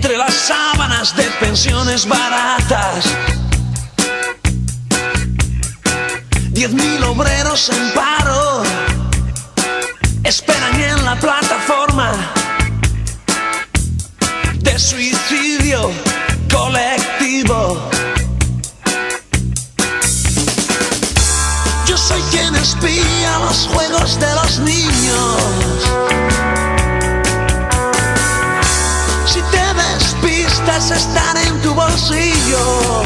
entre las sábanas de pensiones baratas. 10.000 obreros en paro esperan en la plataforma de suicidio colectivo. Yo soy quien espía los juegos de los niños. Si te despistas, están en tu bolsillo.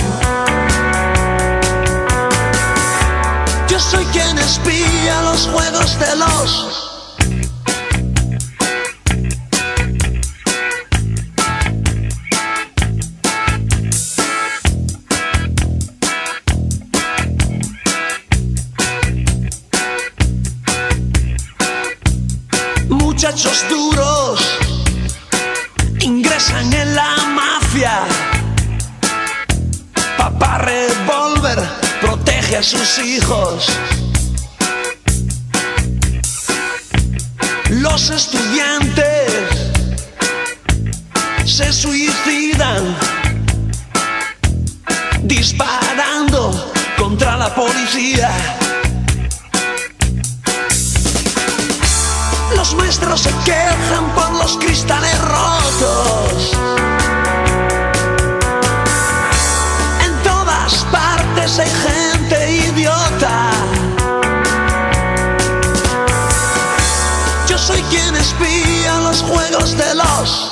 Yo soy quien espía los juegos de los... Muchachos duros ingresan en la mafia. Papá revólver protege a sus hijos. Los estudiantes se suicidan disparando contra la policía. Los maestros se quejan por los cristales rotos. En todas partes hay gente idiota. Yo soy quien espía los juegos de los...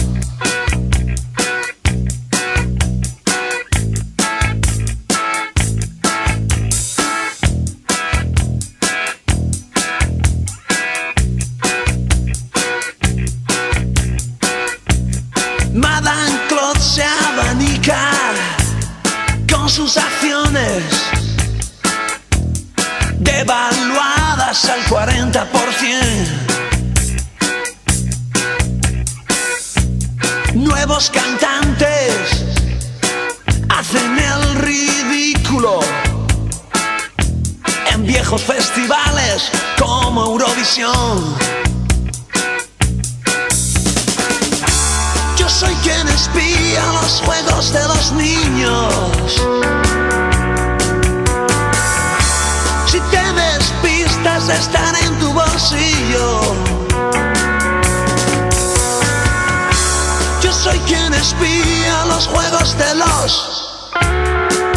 Madame Claude se abanica con sus acciones devaluadas al 40%. Nuevos cantantes hacen el ridículo en viejos festivales como Eurovisión. Yo soy quien espía los juegos de los niños. Si te despistas, están en tu bolsillo. Yo soy quien espía los juegos de los...